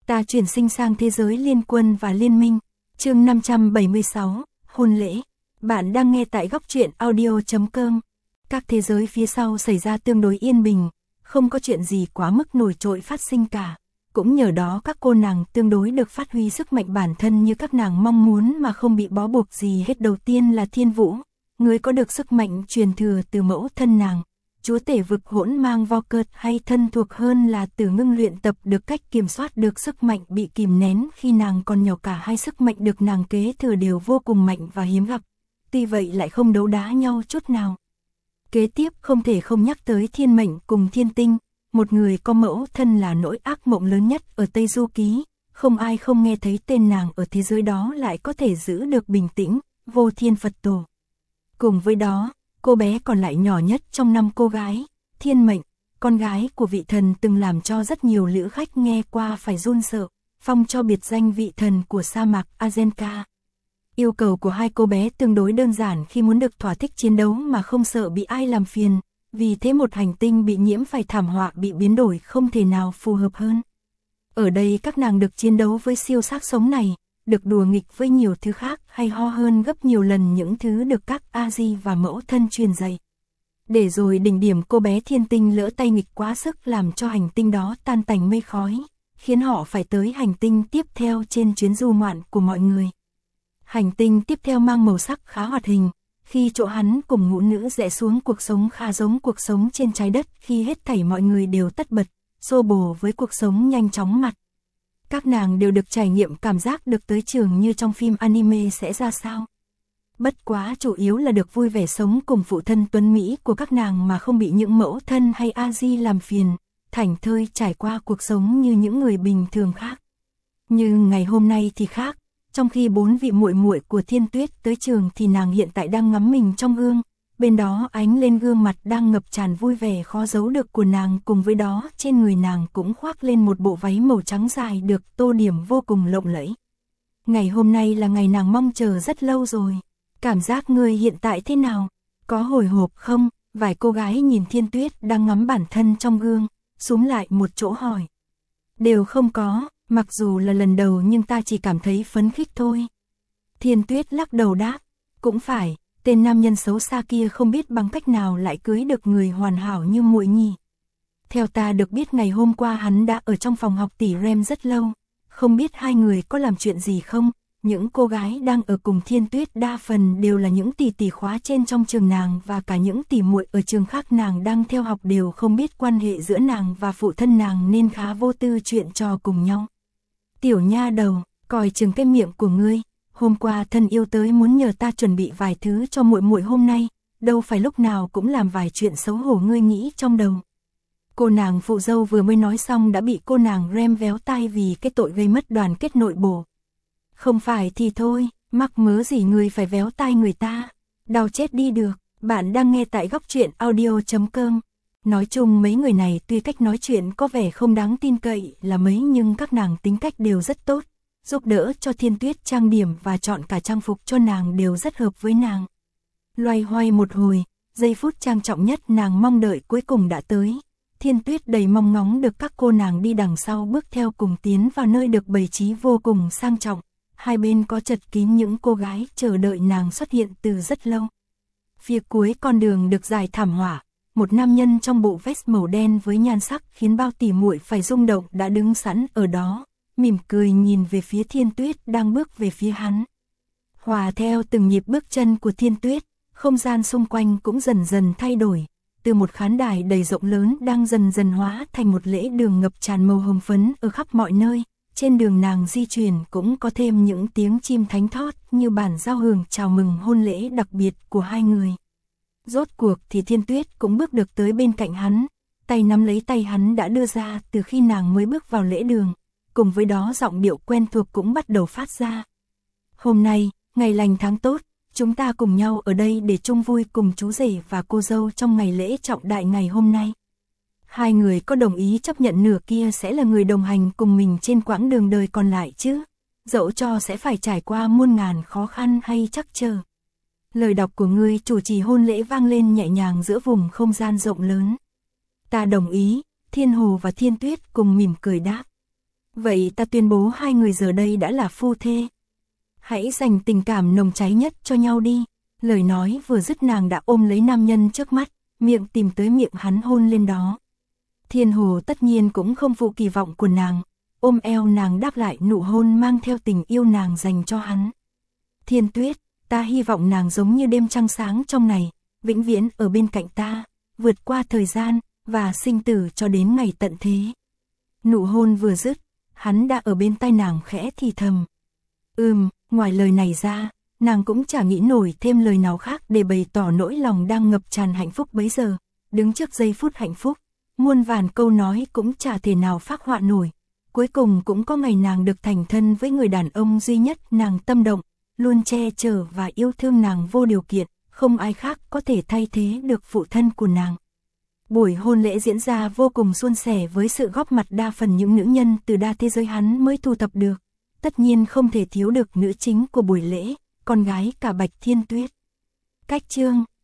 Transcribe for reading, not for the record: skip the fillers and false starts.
Ta chuyển sinh sang thế giới liên quân và liên minh. Chương 576, hôn lễ. Bạn đang nghe tại góc truyện audio.com. Các thế giới phía sau xảy ra tương đối yên bình, không có chuyện gì quá mức nổi trội phát sinh cả. Cũng nhờ đó các cô nàng tương đối được phát huy sức mạnh bản thân như các nàng mong muốn mà không bị bó buộc gì hết. Đầu tiên là Thiên Vũ, người có được sức mạnh truyền thừa từ mẫu thân nàng. Chúa tể vực hỗn mang vo cợt hay thân thuộc hơn là Tử Ngưng luyện tập được cách kiểm soát được sức mạnh bị kìm nén khi nàng còn nhỏ. Cả hai sức mạnh được nàng kế thừa đều vô cùng mạnh và hiếm gặp, tuy vậy lại không đấu đá nhau chút nào. Kế tiếp không thể không nhắc tới Thiên Mệnh cùng Thiên Tinh, một người có mẫu thân là nỗi ác mộng lớn nhất ở Tây Du Ký, không ai không nghe thấy tên nàng ở thế giới đó lại có thể giữ được bình tĩnh, Vô Thiên Phật Tổ. Cùng với đó, cô bé còn lại nhỏ nhất trong 5 cô gái, Thiên Mệnh, con gái của vị thần từng làm cho rất nhiều lữ khách nghe qua phải run sợ, phong cho biệt danh vị thần của sa mạc Azenka. Yêu cầu của hai cô bé tương đối đơn giản khi muốn được thỏa thích chiến đấu mà không sợ bị ai làm phiền, vì thế một hành tinh bị nhiễm phải thảm họa bị biến đổi không thể nào phù hợp hơn. Ở đây các nàng được chiến đấu với siêu xác sống này, được đùa nghịch với nhiều thứ khác hay ho hơn gấp nhiều lần những thứ được các A-di và mẫu thân truyền dạy. Để rồi đỉnh điểm cô bé Thiên Tinh lỡ tay nghịch quá sức làm cho hành tinh đó tan tành mây khói, khiến họ phải tới hành tinh tiếp theo trên chuyến du ngoạn của mọi người. Hành tinh tiếp theo mang màu sắc khá hoạt hình, khi chỗ hắn cùng ngũ nữ rẽ xuống cuộc sống khá giống cuộc sống trên trái đất khi hết thảy mọi người đều tất bật, xô bồ với cuộc sống nhanh chóng mặt. Các nàng đều được trải nghiệm cảm giác được tới trường như trong phim anime sẽ ra sao. Bất quá chủ yếu là được vui vẻ sống cùng phụ thân tuấn Mỹ của các nàng mà không bị những mẫu thân hay A-di làm phiền, thảnh thơi trải qua cuộc sống như những người bình thường khác. Như ngày hôm nay thì khác, trong khi 4 vị muội muội của Thiên Tuyết tới trường thì nàng hiện tại đang ngắm mình trong gương. Bên đó ánh lên gương mặt đang ngập tràn vui vẻ khó giấu được của nàng, cùng với đó trên người nàng cũng khoác lên một bộ váy màu trắng dài được tô điểm vô cùng lộng lẫy. Ngày hôm nay là ngày nàng mong chờ rất lâu rồi. Cảm giác ngươi hiện tại thế nào? Có hồi hộp không? Vài cô gái nhìn Thiên Tuyết đang ngắm bản thân trong gương, xúm lại một chỗ hỏi. Đều không có, mặc dù là lần đầu nhưng ta chỉ cảm thấy phấn khích thôi. Thiên Tuyết lắc đầu đáp, cũng phải. Tên nam nhân xấu xa kia không biết bằng cách nào lại cưới được người hoàn hảo như muội nhỉ. Theo ta được biết ngày hôm qua hắn đã ở trong phòng học tỷ Rem rất lâu, không biết hai người có làm chuyện gì không. Những cô gái đang ở cùng Thiên Tuyết đa phần đều là những tỷ khóa trên trong trường nàng, và cả những tỷ muội ở trường khác nàng đang theo học đều không biết quan hệ giữa nàng và phụ thân nàng nên khá vô tư chuyện trò cùng nhau. Tiểu nha đầu, coi chừng cái miệng của ngươi. Hôm qua thân yêu tới muốn nhờ ta chuẩn bị vài thứ cho muội muội hôm nay, đâu phải lúc nào cũng làm vài chuyện xấu hổ ngươi nghĩ trong đầu. Cô nàng phụ dâu vừa mới nói xong đã bị cô nàng Rem véo tai vì cái tội gây mất đoàn kết nội bộ. Không phải thì thôi, mắc mớ gì ngươi phải véo tai người ta, đau chết đi được. Bạn đang nghe tại góc truyện audio.com. Nói chung mấy người này tuy cách nói chuyện có vẻ không đáng tin cậy là mấy nhưng các nàng tính cách đều rất tốt. Giúp đỡ cho Thiên Tuyết trang điểm và chọn cả trang phục cho nàng đều rất hợp với nàng. Loay hoay một hồi, giây phút trang trọng nhất nàng mong đợi cuối cùng đã tới. Thiên Tuyết đầy mong ngóng được các cô nàng đi đằng sau bước theo cùng tiến vào nơi được bày trí vô cùng sang trọng. Hai bên có chật kín những cô gái chờ đợi nàng xuất hiện từ rất lâu. Phía cuối con đường được dài thảm họa, một nam nhân trong bộ vest màu đen với nhan sắc khiến bao tỷ muội phải rung động đã đứng sẵn ở đó, mỉm cười nhìn về phía Thiên Tuyết đang bước về phía hắn. Hòa theo từng nhịp bước chân của Thiên Tuyết, không gian xung quanh cũng dần dần thay đổi, từ một khán đài đầy rộng lớn đang dần dần hóa thành một lễ đường ngập tràn màu hồng phấn ở khắp mọi nơi. Trên đường nàng di chuyển cũng có thêm những tiếng chim thánh thót như bản giao hưởng chào mừng hôn lễ đặc biệt của hai người. Rốt cuộc thì Thiên Tuyết cũng bước được tới bên cạnh hắn, tay nắm lấy tay hắn đã đưa ra từ khi nàng mới bước vào lễ đường. Cùng với đó giọng điệu quen thuộc cũng bắt đầu phát ra. Hôm nay, ngày lành tháng tốt, chúng ta cùng nhau ở đây để chung vui cùng chú rể và cô dâu trong ngày lễ trọng đại ngày hôm nay. Hai người có đồng ý chấp nhận nửa kia sẽ là người đồng hành cùng mình trên quãng đường đời còn lại chứ? Dẫu cho sẽ phải trải qua muôn ngàn khó khăn hay trắc trở. Lời đọc của người chủ trì hôn lễ vang lên nhẹ nhàng giữa vùng không gian rộng lớn. Ta đồng ý, Thiên Hồ và Thiên Tuyết cùng mỉm cười đáp. Vậy ta tuyên bố hai người giờ đây đã là phu thê. Hãy dành tình cảm nồng cháy nhất cho nhau đi. Lời nói vừa dứt nàng đã ôm lấy nam nhân trước mắt, miệng tìm tới miệng hắn hôn lên đó. Thiên Hồ tất nhiên cũng không phụ kỳ vọng của nàng, ôm eo nàng đáp lại nụ hôn mang theo tình yêu nàng dành cho hắn. Thiên Tuyết, ta hy vọng nàng giống như đêm trăng sáng trong này, vĩnh viễn ở bên cạnh ta, vượt qua thời gian và sinh tử cho đến ngày tận thế. Nụ hôn vừa dứt, hắn đã ở bên tai nàng khẽ thì thầm. Ngoài lời này ra, nàng cũng chả nghĩ nổi thêm lời nào khác để bày tỏ nỗi lòng đang ngập tràn hạnh phúc bấy giờ. Đứng trước giây phút hạnh phúc, muôn vàn câu nói cũng chả thể nào phác họa nổi. Cuối cùng cũng có ngày nàng được thành thân với người đàn ông duy nhất nàng tâm động, luôn che chở và yêu thương nàng vô điều kiện, không ai khác có thể thay thế được phụ thân của nàng. Buổi hôn lễ diễn ra vô cùng suôn sẻ với sự góp mặt đa phần những nữ nhân từ đa thế giới hắn mới thu thập được. Tất nhiên không thể thiếu được nữ chính của buổi lễ, con gái cả Bạch Thiên Tuyết. Cách chương